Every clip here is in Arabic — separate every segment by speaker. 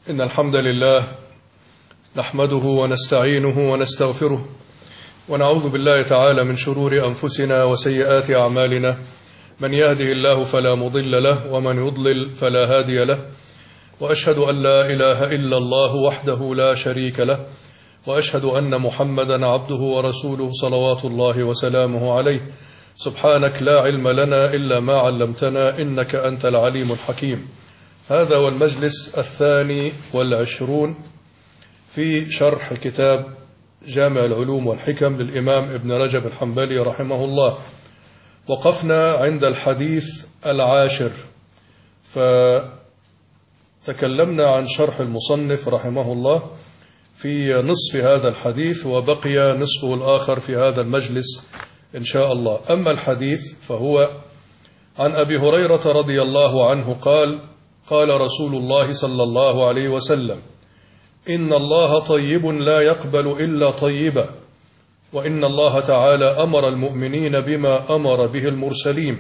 Speaker 1: إن الحمد لله نحمده ونستعينه ونستغفره ونعوذ بالله تعالى من شرور أنفسنا وسيئات أعمالنا، من يهده الله فلا مضل له ومن يضلل فلا هادي له، وأشهد أن لا إله إلا الله وحده لا شريك له، وأشهد أن محمدا عبده ورسوله صلوات الله وسلامه عليه. سبحانك لا علم لنا إلا ما علمتنا إنك أنت العليم الحكيم. هذا هو المجلس 22 في شرح كتاب جامع العلوم والحكم للإمام ابن رجب الحنبلي رحمه الله. وقفنا عند الحديث 10، فتكلمنا عن شرح المصنف رحمه الله في نصف هذا الحديث، وبقي نصفه الآخر في هذا المجلس إن شاء الله. أما الحديث فهو عن أبي هريرة رضي الله عنه قال: قال رسول الله صلى الله عليه وسلم: إن الله طيب لا يقبل إلا طيبا، وإن الله تعالى أمر المؤمنين بما أمر به المرسلين،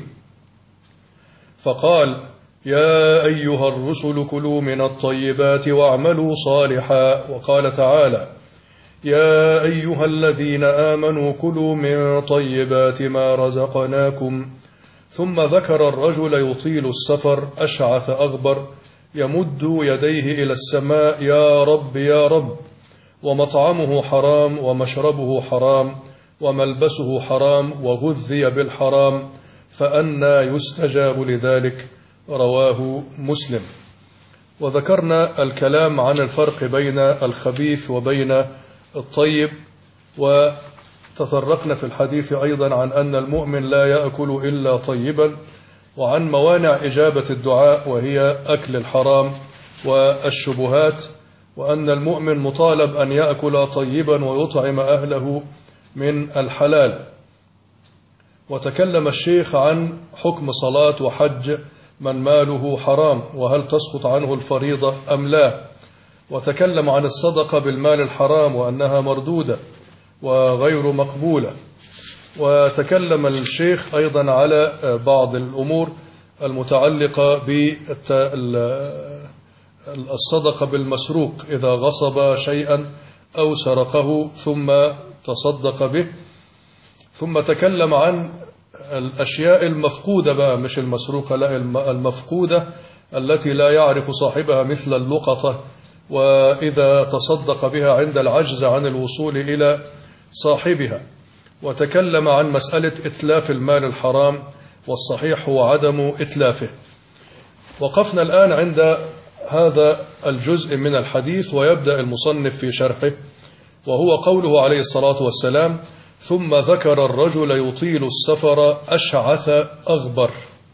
Speaker 1: فقال: يا أيها الرسل كلوا من الطيبات واعملوا صالحا. وقال تعالى: يا أيها الذين آمنوا كلوا من طيبات ما رزقناكم. ثم ذكر الرجل يطيل السفر أشعث أغبر يمد يديه إلى السماء: يا رب يا رب، ومطعمه حرام ومشربه حرام وملبسه حرام وغذي بالحرام، فأنى يستجاب لذلك. رواه مسلم. وذكرنا الكلام عن الفرق بين الخبيث وبين الطيب، وتطرقنا في الحديث أيضا عن أن المؤمن لا يأكل إلا طيبا، وعن موانع إجابة الدعاء وهي أكل الحرام والشبهات، وأن المؤمن مطالب أن يأكل طيبا ويطعم أهله من الحلال. وتكلم الشيخ عن حكم صلاة وحج من ماله حرام، وهل تسقط عنه الفريضة أم لا. وتكلم عن الصدقة بالمال الحرام وأنها مردودة وغير مقبولة. وتكلم الشيخ أيضا على بعض الأمور المتعلقة بالصدقة بالمسروق، إذا غصب شيئا أو سرقه ثم تصدق به. ثم تكلم عن الأشياء المفقودة بقى، مش المسروقة، لا، المفقودة التي لا يعرف صاحبها، مثل اللقطة، وإذا تصدق بها عند العجز عن الوصول إلى صاحبها. وتكلم عن مسألة إتلاف المال الحرام، والصحيح هو عدم إتلافه. وقفنا الآن عند هذا الجزء من الحديث، ويبدأ المصنف في شرحه، وهو قوله عليه الصلاة والسلام: ثم ذكر الرجل يطيل السفر أشعث أغبر،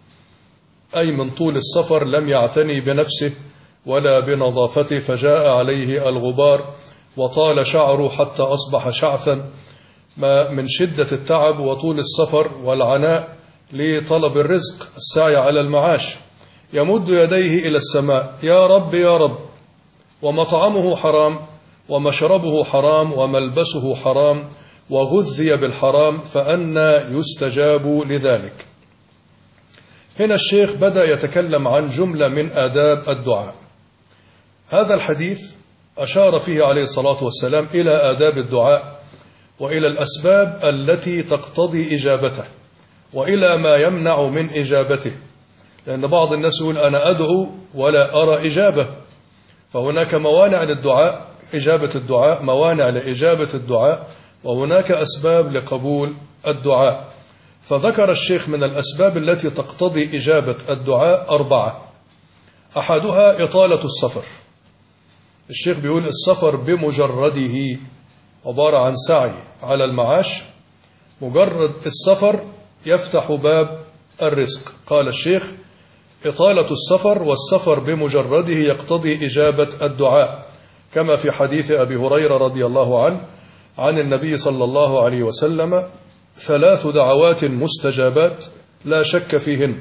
Speaker 1: أي من طول السفر لم يعتني بنفسه ولا بنظافته، فجاء عليه الغبار وطال شعره حتى أصبح شعثا، ما من شدة التعب وطول السفر والعناء لطلب الرزق، السعي على المعاش. يمد يديه إلى السماء: يا رب يا رب، ومطعمه حرام ومشربه حرام وملبسه حرام وغذي بالحرام، فأنى يستجاب لذلك. هنا الشيخ بدأ يتكلم عن جملة من آداب الدعاء. هذا الحديث أشار فيه عليه الصلاة والسلام إلى آداب الدعاء، وإلى الأسباب التي تقتضي إجابته، وإلى ما يمنع من إجابته. لأن بعض الناس يقول: أنا أدعو ولا أرى إجابة. فهناك موانع للدعاء، إجابة الدعاء، موانع لإجابة الدعاء، وهناك أسباب لقبول الدعاء. فذكر الشيخ من الأسباب التي تقتضي إجابة الدعاء 4. أحدها إطالة السفر. الشيخ بيقول: السفر بمجرده عبارة عن سعي على المعاش، مجرد السفر يفتح باب الرزق. قال الشيخ: إطالة السفر، والسفر بمجرده يقتضي إجابة الدعاء، كما في حديث أبي هريرة رضي الله عنه عن النبي صلى الله عليه وسلم: 3 دعوات مستجابات لا شك فيهن: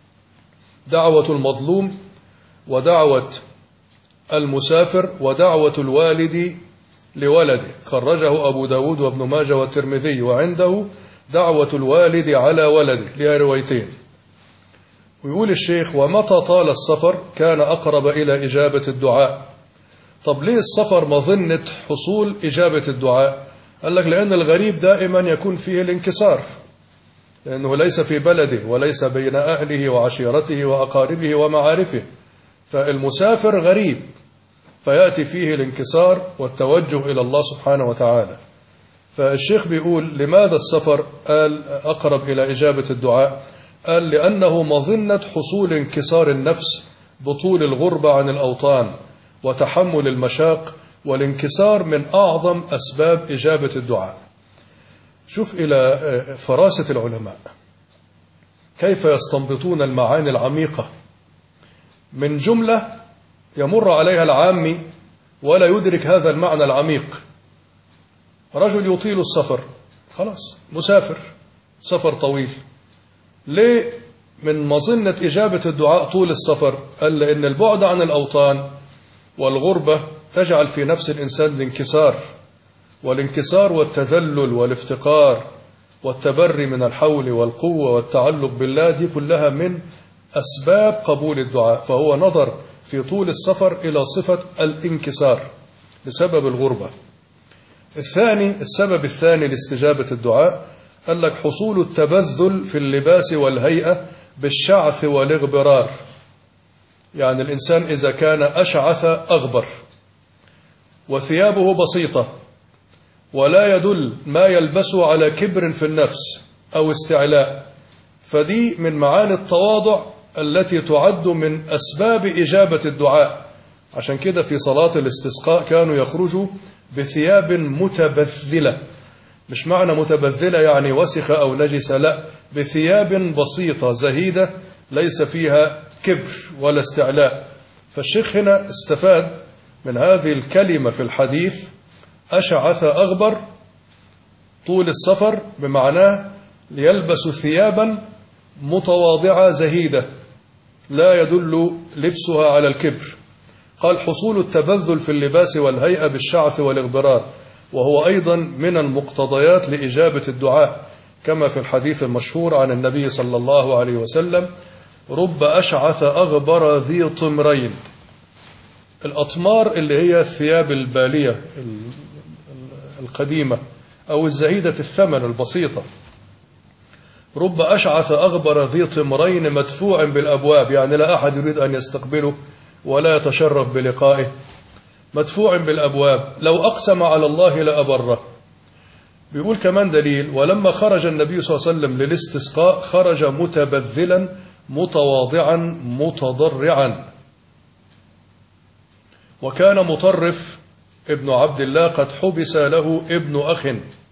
Speaker 1: دعوة المظلوم، ودعوة المسافر، ودعوة الوالد لولده. خرجه أبو داود وابن ماجه والترمذي، وعنده دعوة الوالد على ولده، لها روايتين. ويقول الشيخ: ومتى طال السفر كان أقرب إلى إجابة الدعاء، طب ليه السفر مظنة حصول إجابة الدعاء؟ قال لك لأن الغريب دائما يكون فيه الانكسار، لأنه ليس في بلده وليس بين أهله وعشيرته وأقاربه ومعارفه، فالمسافر غريب فيأتي فيه الانكسار والتوجه إلى الله سبحانه وتعالى. فالشيخ بيقول لماذا السفر قال أقرب إلى إجابة الدعاء؟ قال لأنه مظنة حصول انكسار النفس بطول الغربة عن الأوطان وتحمل المشاق، والانكسار من أعظم أسباب إجابة الدعاء. شوف إلى فراسة العلماء كيف يستنبطون المعاني العميقة من جملة يمر عليها العامي ولا يدرك هذا المعنى العميق. رجل يطيل السفر، خلاص مسافر سفر طويل، ليه من مظنة إجابة الدعاء طول السفر؟ قال لأن البعد عن الأوطان والغربة تجعل في نفس الإنسان الانكسار، والانكسار والتذلل والافتقار والتبري من الحول والقوة والتعلق بالله، دي كلها من أسباب قبول الدعاء. فهو نظر في طول السفر إلى صفة الانكسار بسبب الغربة. السبب الثاني لاستجابة الدعاء قال لك حصول التبذل في اللباس والهيئة بالشعث والاغبرار. يعني الإنسان إذا كان أشعث أغبر وثيابه بسيطة ولا يدل ما يلبسه على كبر في النفس أو استعلاء، فدي من معاني التواضع التي تعد من أسباب إجابة الدعاء. عشان كده في صلاة الاستسقاء كانوا يخرجوا بثياب متبذلة، مش معنى متبذلة يعني وسخة أو نجسة، لا، بثياب بسيطة زهيدة ليس فيها كبر ولا استعلاء. فالشيخ هنا استفاد من هذه الكلمة في الحديث أشعث أغبر طول السفر، بمعناه ليلبس ثيابا متواضعة زهيدة لا يدل لبسها على الكبر. قال حصول التبذل في اللباس والهيئة بالشعث والاغبرار، وهو أيضا من المقتضيات لإجابة الدعاء، كما في الحديث المشهور عن النبي صلى الله عليه وسلم رب أشعث أغبر ذي طمرين. الأطمار اللي هي الثياب البالية القديمة أو الزهيدة الثمن البسيطة. رب أشعث أغبر ذي طمرين مدفوع بالأبواب، يعني لا أحد يريد أن يستقبله ولا يتشرف بلقائه، مدفوع بالأبواب، لو أقسم على الله لأبره. بيقول كمان دليل، ولما خرج النبي صلى الله عليه وسلم للاستسقاء خرج متبذلا متواضعا متضرعا. وكان مطرف ابن عبد الله قد حبس له ابن أخ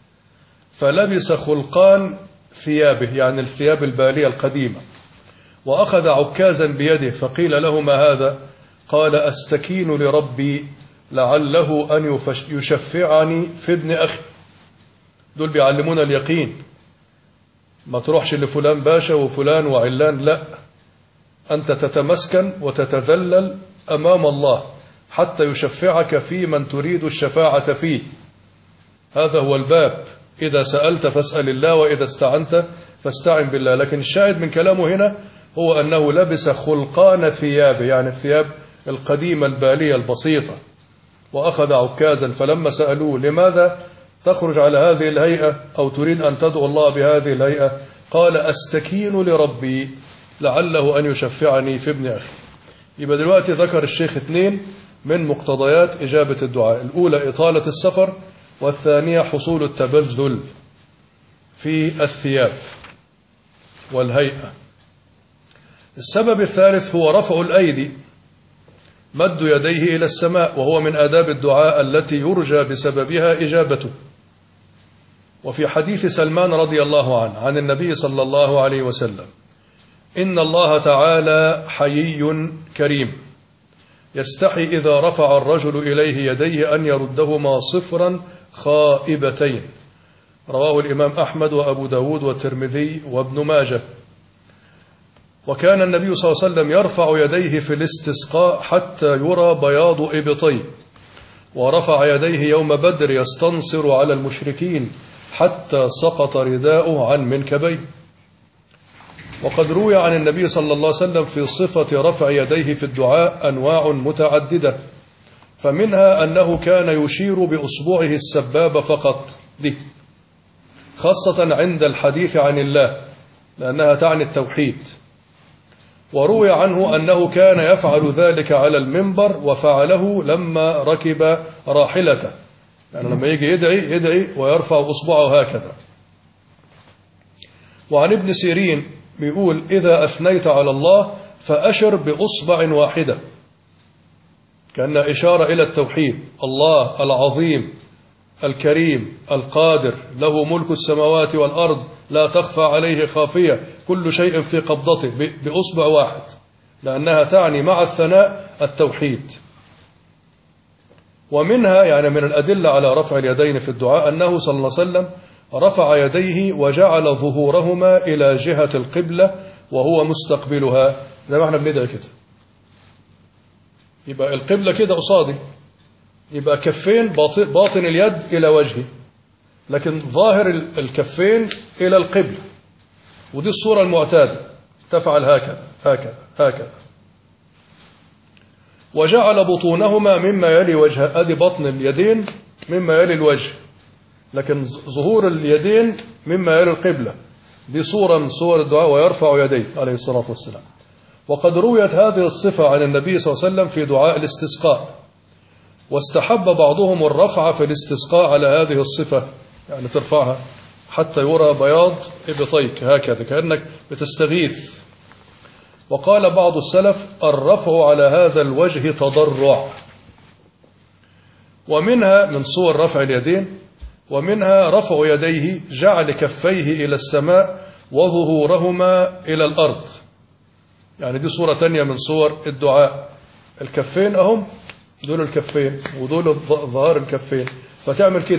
Speaker 1: فلبس خلقان ثيابه، يعني الثياب البالية القديمة، وأخذ عكازا بيده فقيل له ما هذا؟ قال أستكين لربي لعله أن يشفعني في ابن أخي. دول بيعلمونا اليقين، ما تروحش لفلان باشا وفلان وعلان، لا، أنت تتمسكن وتتذلل أمام الله حتى يشفعك في من تريد الشفاعة فيه. هذا هو الباب، إذا سألت فاسأل الله وإذا استعنت فاستعن بالله. لكن الشاهد من كلامه هنا هو أنه لبس خلقان ثيابه، يعني الثياب القديمة البالية البسيطة، وأخذ عكازا. فلما سألوه لماذا تخرج على هذه الهيئة أو تريد أن تدعو الله بهذه الهيئة؟ قال أستكين لربي لعله أن يشفعني في ابن أخي. يبقى دلوقتي ذكر الشيخ اثنين من مقتضيات إجابة الدعاء، الأولى إطالة السفر، والثانية حصول التبذل في الثياب والهيئة. السبب الثالث هو رفع الأيدي، مد يديه إلى السماء، وهو من آداب الدعاء التي يرجى بسببها إجابته. وفي حديث سلمان رضي الله عنه عن النبي صلى الله عليه وسلم إن الله تعالى حيي كريم يستحي إذا رفع الرجل إليه يديه أن يردهما صفرا خائبتين. رواه الإمام أحمد وأبو داود والترمذي وابن ماجه. وكان النبي صلى الله عليه وسلم يرفع يديه في الاستسقاء حتى يرى بياض إبطيه، ورفع يديه يوم بدر يستنصر على المشركين حتى سقط رداؤه عن منكبيه. وقد روي عن النبي صلى الله عليه وسلم في صفة رفع يديه في الدعاء أنواع متعددة، فمنها أنه كان يشير بأصبعه السبابة فقط، دي خاصة عند الحديث عن الله لأنها تعني التوحيد. وروي عنه أنه كان يفعل ذلك على المنبر، وفعله لما ركب راحلته، يعني لما يجي يدعي ويرفع أصبعه هكذا. وعن ابن سيرين بيقول: إذا أثنيت على الله فأشر بأصبع واحدة، كأن إشارة إلى التوحيد. الله العظيم الكريم القادر، له ملك السماوات والأرض، لا تخفى عليه خافية، كل شيء في قبضته، بأصبع واحد، لأنها تعني مع الثناء التوحيد. ومنها يعني من الأدلة على رفع اليدين في الدعاء أنه صلى الله عليه وسلم رفع يديه وجعل ظهورهما إلى جهة القبلة وهو مستقبلها، زي ما احنا بندعي كده، يبقى القبلة كده قصادي، يبقى كفين باطن اليد إلى وجهي، لكن ظاهر الكفين إلى القبلة، ودي الصورة المعتادة، تفعل هكذا هكذا هكذا. وجعل بطونهما مما يلي وجهه، أدي بطن اليدين مما يلي الوجه، لكن ظهور اليدين مما يلي القبلة، دي صورة من صور الدعاء، ويرفع يديه عليه الصلاة والسلام. وقد رويت هذه الصفة عن النبي صلى الله عليه وسلم في دعاء الاستسقاء، واستحب بعضهم الرفع في الاستسقاء على هذه الصفة، يعني ترفعها حتى يرى بياض إبطيك هكذا كأنك بتستغيث. وقال بعض السلف: الرفع على هذا الوجه تضرع. ومنها من صور رفع اليدين، ومنها رفع يديه جعل كفيه إلى السماء وظهورهما إلى الأرض، يعني دي صورة تانية من صور الدعاء. الكفين أهم، دول الكفين ودول ظهار الكفين، فتعمل كده،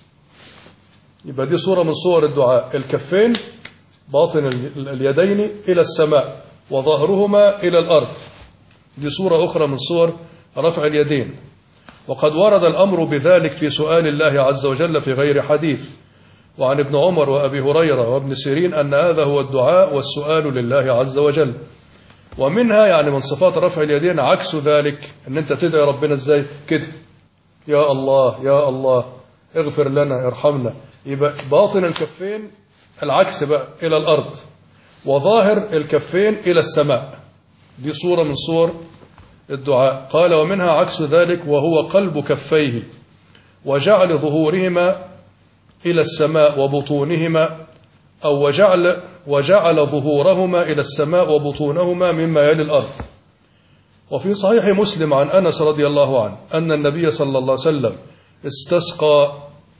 Speaker 1: يبقى دي صورة من صور الدعاء. الكفين باطن اليدين إلى السماء وظهرهما إلى الأرض، دي صورة أخرى من صور رفع اليدين. وقد ورد الأمر بذلك في سؤال الله عز وجل في غير حديث، وعن ابن عمر وأبي هريرة وابن سيرين أن هذا هو الدعاء والسؤال لله عز وجل. ومنها يعني من صفات رفع اليدين عكس ذلك، أن أنت تدعي ربنا إزاي كده: يا الله يا الله اغفر لنا ارحمنا، يبقى باطن الكفين العكس بقى إلى الأرض، وظاهر الكفين إلى السماء، دي صورة من صور الدعاء. قال: ومنها عكس ذلك، وهو قلب كفيه وجعل ظهورهما إلى السماء وبطونهما، أو وجعل ظهورهما إلى السماء وبطونهما مما يلي الأرض. وفي صحيح مسلم عن أنس رضي الله عنه أن النبي صلى الله عليه وسلم استسقى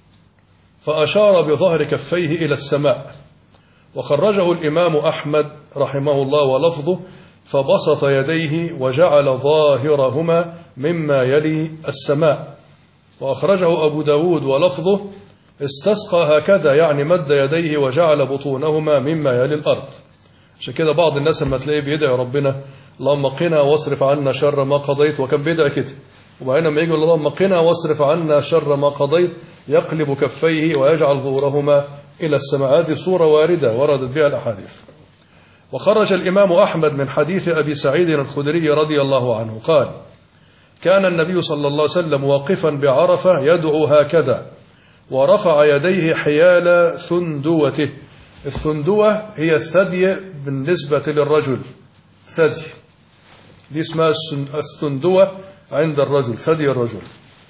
Speaker 1: فأشار بظهر كفيه إلى السماء، وخرجه الإمام أحمد رحمه الله ولفظه: فبسط يديه وجعل ظاهرهما مما يلي السماء. وأخرجه أبو داود ولفظه: استسقى هكذا، يعني مد يديه وجعل بطونهما مما يلي الأرض. عشان كده بعض الناس لما تلاقيه بيدعي ربنا: اللهم قنا واصرف عنا شر ما قضيت، وكان بيدعي كده، وبعدين لما يجي اللهم قنا واصرف عنا شر ما قضيت يقلب كفيه ويجعل ظهورهما إلى السماء. هذه صورة واردة وردت بها الأحاديث. وخرج الإمام أحمد من حديث أبي سعيد الخدري رضي الله عنه قال: كان النبي صلى الله عليه وسلم واقفا بعرفة يدعو هكذا، ورفع يديه حيال ثندوته. الثندوة هي الثدي بالنسبة للرجل، ثدي دي اسمها الثندوة عند الرجل، ثدي الرجل.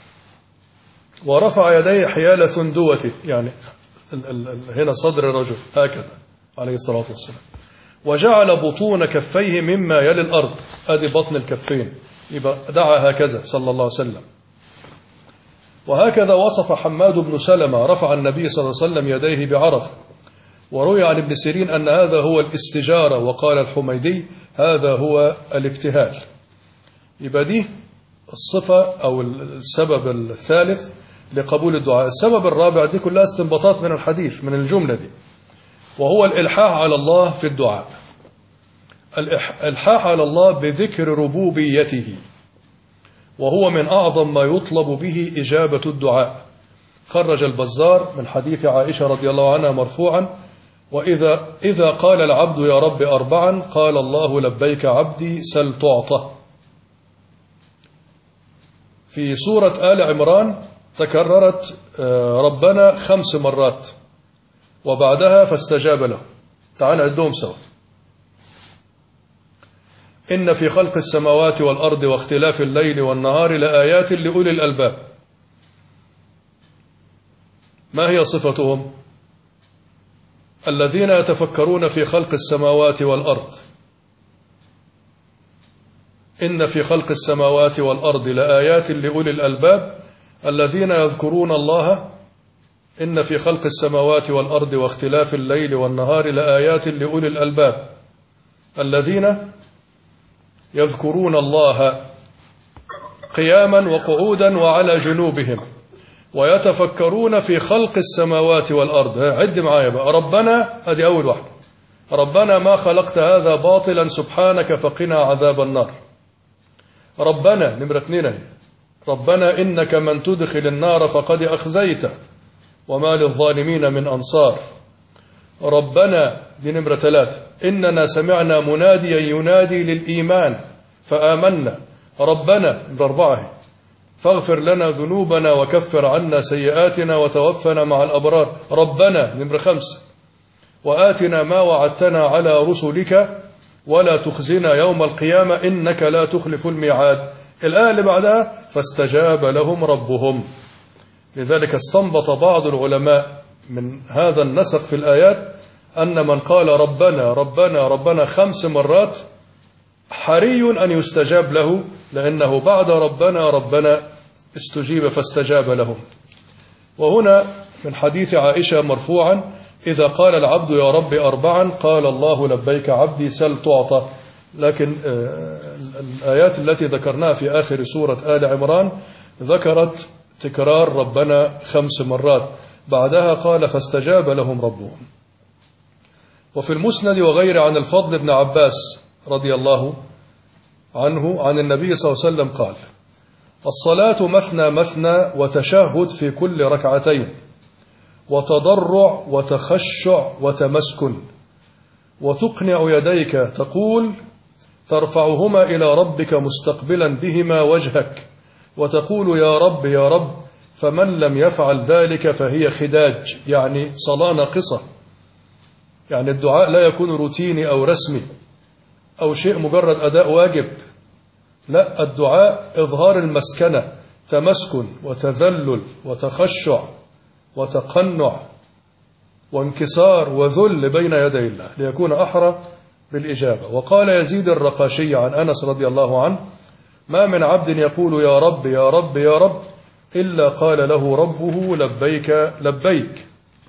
Speaker 1: ورفع يديه حيال ثندوته، يعني هنا صدر الرجل هكذا عليه الصلاة والسلام. وجعل بطون كفيه مما يلي الأرض، أدي بطن الكفين، يبقى دعا هكذا صلى الله عليه وسلم. وهكذا وصف حماد بن سلمة رفع النبي صلى الله عليه وسلم يديه بعرفة. وروي عن ابن سيرين أن هذا هو الاستجارة، وقال الحميدي: هذا هو الابتهال. يبقى دي الصفة أو السبب الثالث لقبول الدعاء. السبب الرابع، دي كلها استنباطات من الحديث من الجملة دي، وهو الإلحاح على الله في الدعاء. الإلحاح على الله بذكر ربوبيته، وهو من أعظم ما يطلب به إجابة الدعاء. خرج البزار من حديث عائشة رضي الله عنها مرفوعا: إذا قال العبد يا رب أربعا قال الله لبيك عبدي سل تعطى. في سورة آل عمران تكررت ربنا 5 مرات، وبعدها فاستجاب له. تعال نعدهم سوا. إن في خلق السماوات والأرض واختلاف الليل والنهار لآيات لأولي الألباب. ما هي صفتهم؟ الذين يتفكرون في خلق السماوات والأرض. إن في خلق السماوات والأرض لآيات لأولي الألباب الذين يذكرون الله. إن في خلق السماوات والأرض واختلاف الليل والنهار لآيات لأولي الألباب الذين يذكرون الله قياما وقعودا وعلى جنوبهم ويتفكرون في خلق السماوات والأرض. عد معايا بقى. ربنا، هذه أول واحدة. ربنا ما خلقت هذا باطلا سبحانك فقنا عذاب النار. ربنا نمرة 2. ربنا إنك من تدخل النار فقد أخزيته وما للظالمين من أنصار. ربنا دي نمرة 3. إننا سمعنا مناديا ينادي للإيمان فآمنا. ربنا نمرة 4. فاغفر لنا ذنوبنا وكفر عنا سيئاتنا وتوفنا مع الأبرار. ربنا نمرة 5. وآتنا ما وعدتنا على رسلك ولا تخزنا يوم القيامة إنك لا تخلف الميعاد. الآية اللي بعدها فاستجاب لهم ربهم. لذلك استنبط بعض العلماء من هذا النسق في الآيات أن من قال ربنا ربنا ربنا 5 مرات حري أن يستجاب له، لأنه بعد ربنا ربنا استجيب فاستجاب لهم. وهنا من حديث عائشة مرفوعا إذا قال العبد يا رب 4 قال الله لبيك عبدي سل تعطى. لكن الآيات التي ذكرناها في آخر سورة آل عمران ذكرت تكرار ربنا 5 مرات، بعدها قال فاستجاب لهم ربهم. وفي المسند وغيره عن الفضل بن عباس رضي الله عنه عن النبي صلى الله عليه وسلم قال الصلاة مثنى مثنى وتشهد في كل 2 ركعتين وتضرع وتخشع وتمسكن وتقنع يديك تقول ترفعهما إلى ربك مستقبلا بهما وجهك وتقول يا رب يا رب، فمن لم يفعل ذلك فهي خداج، يعني صلاة ناقصة. يعني الدعاء لا يكون روتيني أو رسمي أو شيء مجرد أداء واجب، لا، الدعاء إظهار المسكنة، تمسكن وتذلل وتخشع وتقنع وانكسار وذل بين يدي الله ليكون أحرى بالإجابة. وقال يزيد الرقاشي عن أنس رضي الله عنه ما من عبد يقول يا رب يا رب يا رب إلا قال له ربه لبيك لبيك.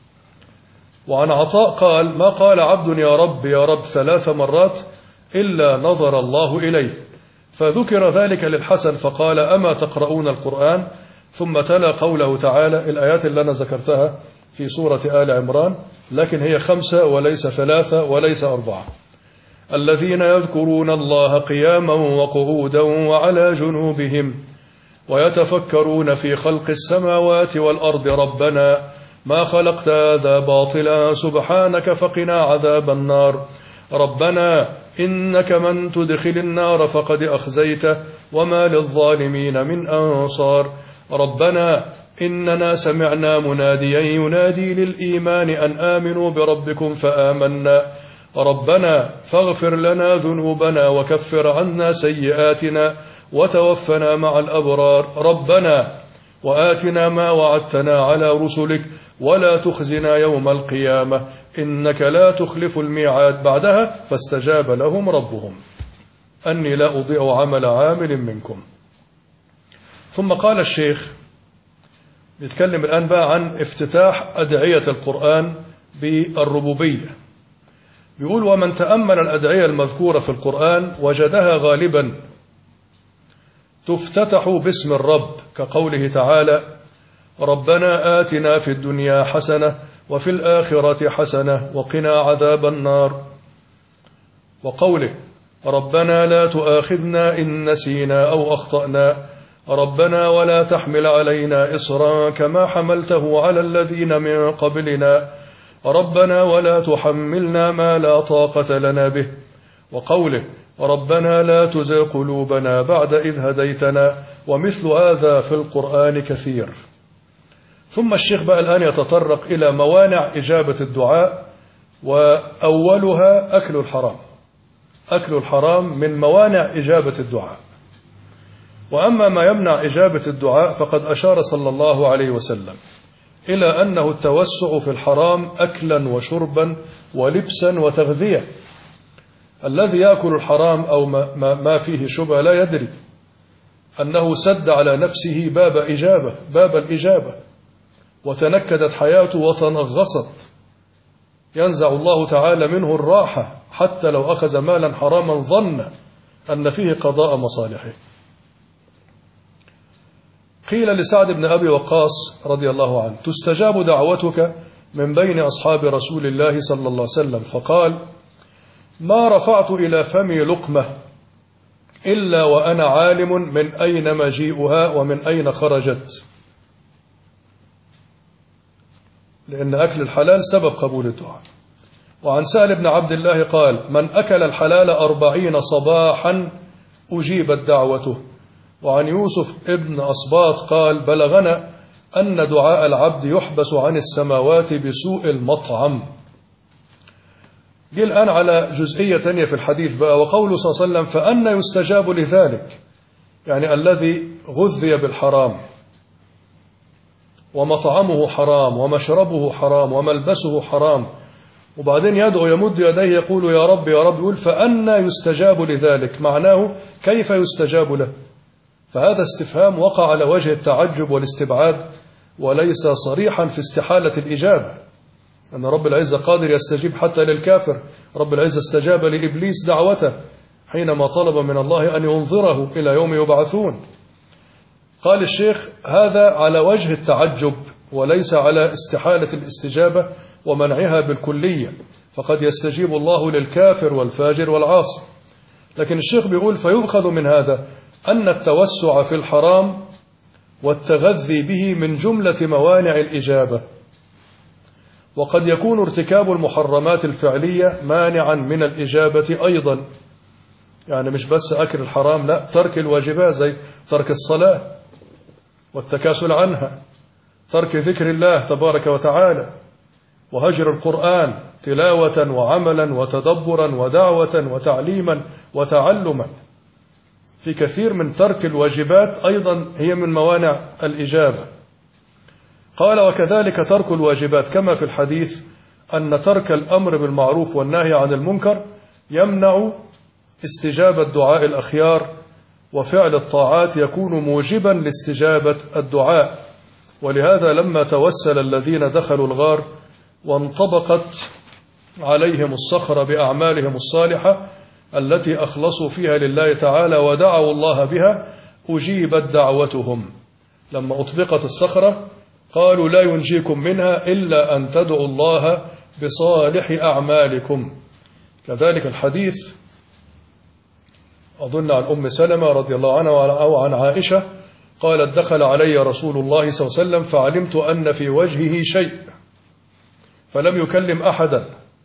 Speaker 1: وعن عطاء قال ما قال عبد يا رب يا رب 3 مرات إلا نظر الله إليه، فذكر ذلك للحسن فقال أما تقرؤون القرآن؟ ثم تلا قوله تعالى، الآيات اللي أنا ذكرتها في سورة آل عمران، لكن هي 5 وليس 3 وليس 4. الذين يذكرون الله قياما وقعودا وعلى جنوبهم ويتفكرون في خلق السماوات والأرض ربنا ما خلقت هذا باطلا سبحانك فقنا عذاب النار. ربنا إنك من تدخل النار فقد أخزيته وما للظالمين من أنصار. ربنا إننا سمعنا مناديا ينادي للإيمان أن آمنوا بربكم فآمنا. ربنا فاغفر لنا ذنوبنا وكفر عنا سيئاتنا وتوفنا مع الأبرار. ربنا وآتنا ما وعدتنا على رسلك ولا تخزنا يوم القيامة إنك لا تخلف الميعاد. بعدها فاستجاب لهم ربهم أني لا أضيع عمل عامل منكم. ثم قال الشيخ يتكلم الآن بقى عن افتتاح أدعية القرآن بالربوبية. يقول ومن تأمل الأدعية المذكورة في القرآن وجدها غالبا تفتتح باسم الرب، كقوله تعالى ربنا آتنا في الدنيا حسنة وفي الآخرة حسنة وقنا عذاب النار، وقوله ربنا لا تؤاخذنا إن نسينا أو أخطأنا، ربنا ولا تحمل علينا إصرا كما حملته على الذين من قبلنا، ربنا ولا تحملنا ما لا طاقة لنا به، وقوله ربنا لا تزغ قلوبنا بعد إذ هديتنا ومثل هذا في القرآن كثير. ثم الشيخ بقى الآن يتطرق إلى موانع إجابة الدعاء، وأولها أكل الحرام. أكل الحرام من موانع إجابة الدعاء. وأما ما يمنع إجابة الدعاء فقد أشار صلى الله عليه وسلم إلى أنه التوسع في الحرام أكلا وشربا ولبسا وتغذية. الذي يأكل الحرام أو ما فيه شبه لا يدري أنه سد على نفسه باب الإجابة، وتنكدت حياته وتنغصت. ينزع الله تعالى منه الراحة حتى لو أخذ مالا حراما ظن أن فيه قضاء مصالحه. قيل لسعد بن أبي وقاص رضي الله عنه: تستجاب دعوتك من بين أصحاب رسول الله صلى الله عليه وسلم، فقال: ما رفعت إلى فمي لقمة إلا وأنا عالم من أين مجيئها ومن أين خرجت. لأن أكل الحلال سبب قبول الدعاء. وعن سهل بن عبد الله قال: من أكل الحلال 40 صباحا أجيبت دعوته. وعن يوسف ابن أصباط قال: بلغنا أن دعاء العبد يحبس عن السماوات بسوء المطعم. جه الآن على جزئية تانية في الحديث بقى، وقوله صلى الله عليه وسلم: فأنا يستجاب لذلك، يعني الذي غذي بالحرام ومطعمه حرام ومشربه حرام وملبسه حرام، وبعدين يدعو يمد يديه يقول يا رب يا رب، يقول فأنا يستجاب لذلك، معناه كيف يستجاب له؟ فهذا استفهام وقع على وجه التعجب والاستبعاد، وليس صريحا في استحالة الإجابة، أن رب العزة قادر يستجيب حتى للكافر. رب العزة استجاب لإبليس دعوته حينما طلب من الله أن ينظره إلى يوم يبعثون. قال الشيخ: هذا على وجه التعجب وليس على استحالة الاستجابة ومنعها بالكلية، فقد يستجيب الله للكافر والفاجر والعاصي. لكن الشيخ بيقول: فيؤخذ من هذا أن التوسع في الحرام والتغذي به من جملة موانع الإجابة، وقد يكون ارتكاب المحرمات الفعلية مانعا من الإجابة أيضا. يعني مش بس أكل الحرام، لا، ترك الواجبات زي ترك الصلاة والتكاسل عنها، ترك ذكر الله تبارك وتعالى، وهجر القرآن تلاوة وعملا وتدبرا ودعوة وتعليما وتعلما. في كثير من ترك الواجبات أيضا هي من موانع الإجابة. قال: وكذلك ترك الواجبات كما في الحديث أن ترك الأمر بالمعروف والنهي عن المنكر يمنع استجابة دعاء الأخيار، وفعل الطاعات يكون موجبا لاستجابة الدعاء. ولهذا لما توسل الذين دخلوا الغار وانطبقت عليهم الصخرة بأعمالهم الصالحة التي أخلصوا فيها لله تعالى ودعوا الله بها أجيبت دعوتهم. لما أطبقت الصخرة قالوا: لا ينجيكم منها إلا أن تدعوا الله بصالح أعمالكم. كذلك الحديث أظن عن أم سلمة رضي الله عنها أو عن عائشة قالت: دخل علي رسول الله صلى الله عليه وسلم فعلمت أن في وجهه شيء فلم يكلم أحدا،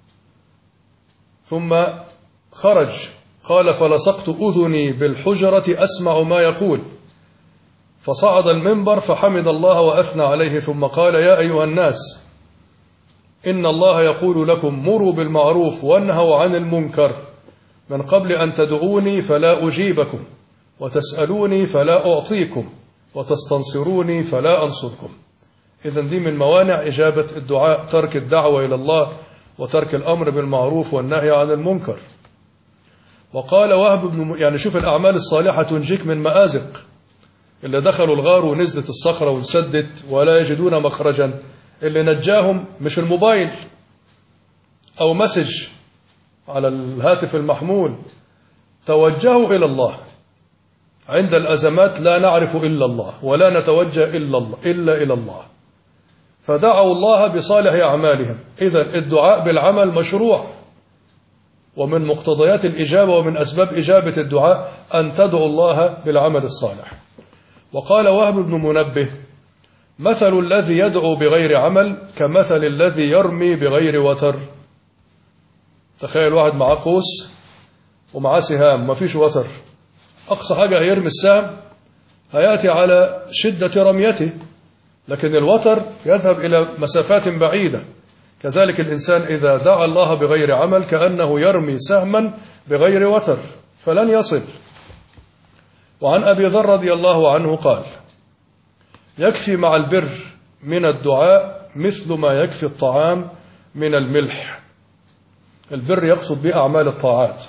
Speaker 1: ثم خرج، قال: فلصقت أذني بالحجرة أسمع ما يقول، فصعد المنبر فحمد الله وأثنى عليه، ثم قال: يا أيها الناس إن الله يقول لكم مروا بالمعروف وانهوا عن المنكر من قبل أن تدعوني فلا أجيبكم، وتسألوني فلا أعطيكم، وتستنصروني فلا أنصركم. إذن دي من موانع إجابة الدعاء، ترك الدعوة إلى الله وترك الأمر بالمعروف والنهي عن المنكر. وقال وهب بن يعني شوف الأعمال الصالحة تنجيك من مآزق. اللي دخلوا الغار ونزلت الصخرة وانسدت ولا يجدون مخرجا، اللي نجاهم مش الموبايل أو مسج على الهاتف المحمول، توجهوا إلى الله. عند الأزمات لا نعرف إلا الله ولا نتوجه إلا إلى الله، فدعوا الله بصالح أعمالهم. إذن الدعاء بالعمل مشروع، ومن مقتضيات الإجابة ومن أسباب إجابة الدعاء أن تدعو الله بالعمل الصالح. وقال وهب بن منبه: مثل الذي يدعو بغير عمل كمثل الذي يرمي بغير وتر. تخيل واحد معاه قوس ومعاه سهام، ما فيش وتر، أقصى حاجة هيرمي السهم هيأتي على شدة رميته، لكن الوتر يذهب إلى مسافات بعيدة. كذلك الإنسان إذا دعا الله بغير عمل كأنه يرمي سهما بغير وتر فلن يصل. وعن أبي ذر رضي الله عنه قال: يكفي مع البر من الدعاء مثل ما يكفي الطعام من الملح. البر يقصد بأعمال الطاعات.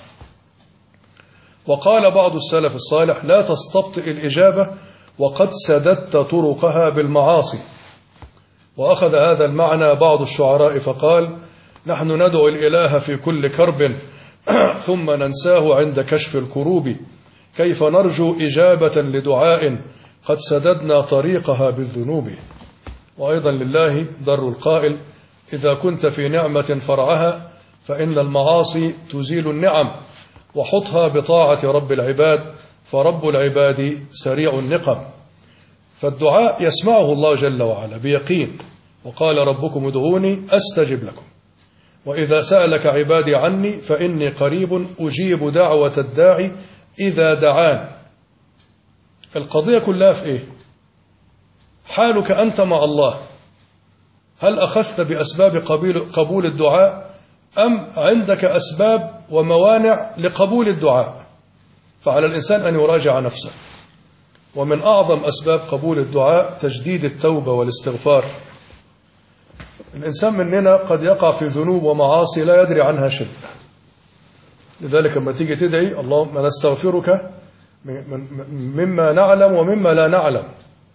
Speaker 1: وقال بعض السلف الصالح: لا تستبطئ الإجابة وقد سددت طرقها بالمعاصي. وأخذ هذا المعنى بعض الشعراء فقال: نحن ندعو الإله في كل كرب ثم ننساه عند كشف الكروب، كيف نرجو إجابة لدعاء قد سددنا طريقها بالذنوب. وأيضا لله در القائل: إذا كنت في نعمة فرعها فإن المعاصي تزيل النعم، وحطها بطاعة رب العباد فرب العباد سريع النقم. فالدعاء يسمعه الله جل وعلا بيقين، وقال: ربكم ادعوني أستجب لكم، وإذا سألك عبادي عني فإني قريب أجيب دعوة الداعي إذا دعان. القضية كلها في إيه؟ حالك أنت مع الله، هل أخذت بأسباب قبول الدعاء أم عندك أسباب وموانع لقبول الدعاء؟ فعلى الإنسان أن يراجع نفسه. ومن أعظم أسباب قبول الدعاء تجديد التوبة والاستغفار. الإنسان مننا قد يقع في ذنوب ومعاصي لا يدري عنها شيء، لذلك لما تيجي تدعي: اللهم نستغفرك مما نعلم ومما لا نعلم،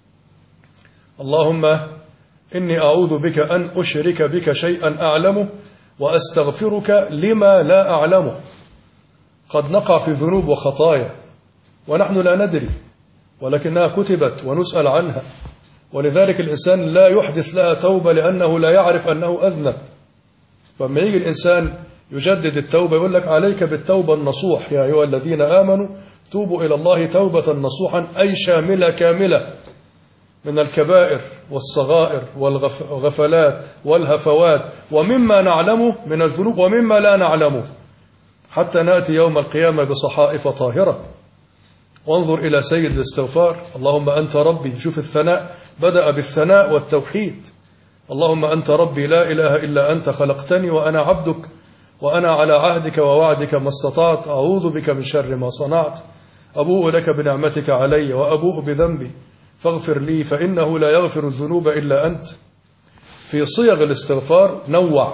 Speaker 1: اللهم إني أعوذ بك أن أشرك بك شيئا أعلمه وأستغفرك لما لا أعلمه. قد نقع في ذنوب وخطايا ونحن لا ندري، ولكنها كتبت ونسأل عنها، ولذلك الإنسان لا يحدث لها توبة لأنه لا يعرف أنه أذنب. فلما يجي الإنسان يجدد التوبة يقول لك: عليك بالتوبة النصوح، يا أيها الذين آمنوا توبوا إلى الله توبة نصوحا، أي شاملة كاملة من الكبائر والصغائر والغفلات والهفوات ومما نعلمه من الذنوب ومما لا نعلمه، حتى نأتي يوم القيامة بصحائف طاهرة. وانظر إلى سيد الاستغفار: اللهم أنت ربي. شوف الثناء، بدأ بالثناء والتوحيد: اللهم أنت ربي لا إله إلا أنت خلقتني وأنا عبدك وأنا على عهدك ووعدك ما استطعت، أعوذ بك من شر ما صنعت، أبوء لك بنعمتك علي وأبوء بذنبي فاغفر لي فإنه لا يغفر الذنوب إلا أنت. في صيغ الاستغفار نوع،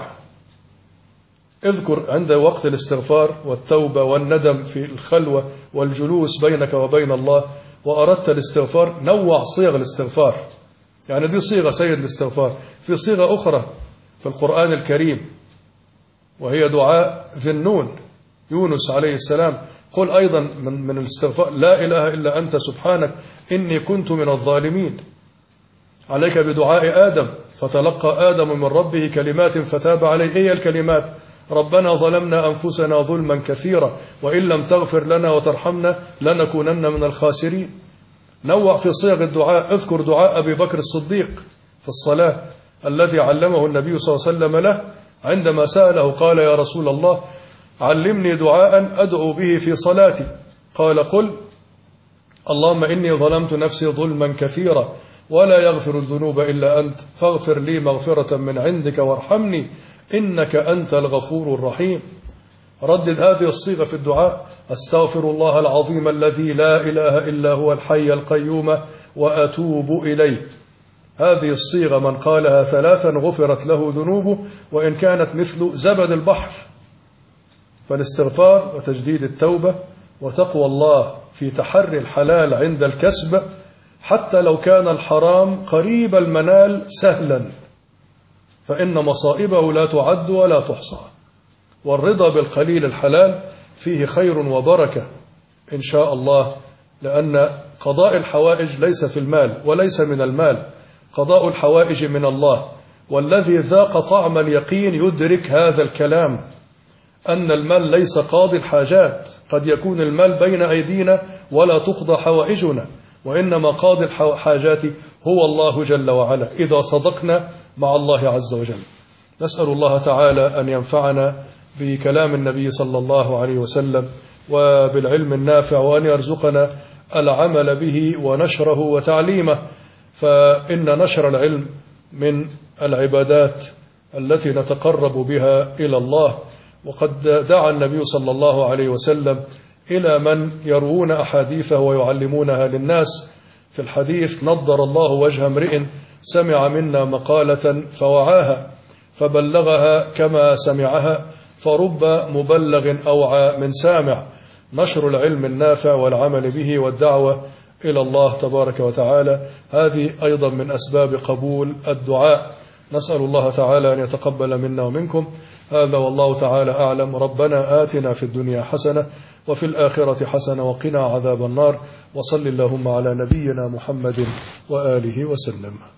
Speaker 1: اذكر عند وقت الاستغفار والتوبة والندم في الخلوة والجلوس بينك وبين الله وأردت الاستغفار، نوع صيغ الاستغفار. يعني دي صيغة سيد الاستغفار. في صيغة أخرى في القرآن الكريم وهي دعاء ذي النون يونس عليه السلام، قل أيضا من الاستغفار: لا إله إلا أنت سبحانك إني كنت من الظالمين. عليك بدعاء آدم، فتلقى آدم من ربه كلمات فتاب عليه. إيه الكلمات؟ ربنا ظلمنا أنفسنا ظلما كثيرا وإن لم تغفر لنا وترحمنا لنكونن من الخاسرين. نوع في صيغ الدعاء، اذكر دعاء أبي بكر الصديق في الصلاة الذي علمه النبي صلى الله عليه وسلم له عندما سأله قال: يا رسول الله علمني دعاء أدعو به في صلاتي. قال: قل اللهم إني ظلمت نفسي ظلما كثيرا ولا يغفر الذنوب إلا أنت فاغفر لي مغفرة من عندك وارحمني إنك أنت الغفور الرحيم. ردد هذه الصيغة في الدعاء: أستغفر الله العظيم الذي لا إله إلا هو الحي القيوم وأتوب إليه. هذه الصيغة من قالها 3 غفرت له ذنوبه وإن كانت مثل زبد البحر. فالاستغفار وتجديد التوبة وتقوى الله في تحري الحلال عند الكسب، حتى لو كان الحرام قريب المنال سهلا، فإن مصائبه لا تعد ولا تحصى. والرضا بالقليل الحلال فيه خير وبركة إن شاء الله، لأن قضاء الحوائج ليس في المال وليس من المال، قضاء الحوائج من الله. والذي ذاق طعم اليقين يدرك هذا الكلام، أن المال ليس قاضي الحاجات. قد يكون المال بين أيدينا ولا تقضى حوائجنا، وإنما قاضي الحاجات هو الله جل وعلا إذا صدقنا مع الله عز وجل. نسأل الله تعالى أن ينفعنا بكلام النبي صلى الله عليه وسلم وبالعلم النافع، وأن يرزقنا العمل به ونشره وتعليمه، فإن نشر العلم من العبادات التي نتقرب بها إلى الله. وقد دعا النبي صلى الله عليه وسلم إلى من يروون أحاديثه ويعلمونها للناس. في الحديث: نضر الله وجه امرئ سمع منا مقالة فوعاها فبلغها كما سمعها، فرب مبلغ أوعى من سامع. نشر العلم النافع والعمل به والدعوة إلى الله تبارك وتعالى هذه أيضا من أسباب قبول الدعاء. نسأل الله تعالى أن يتقبل منا ومنكم. هذا والله تعالى أعلم. ربنا آتنا في الدنيا حسنة وفي الآخرة حسنة وقنا عذاب النار. وصل اللهم على نبينا محمد وآله وسلم.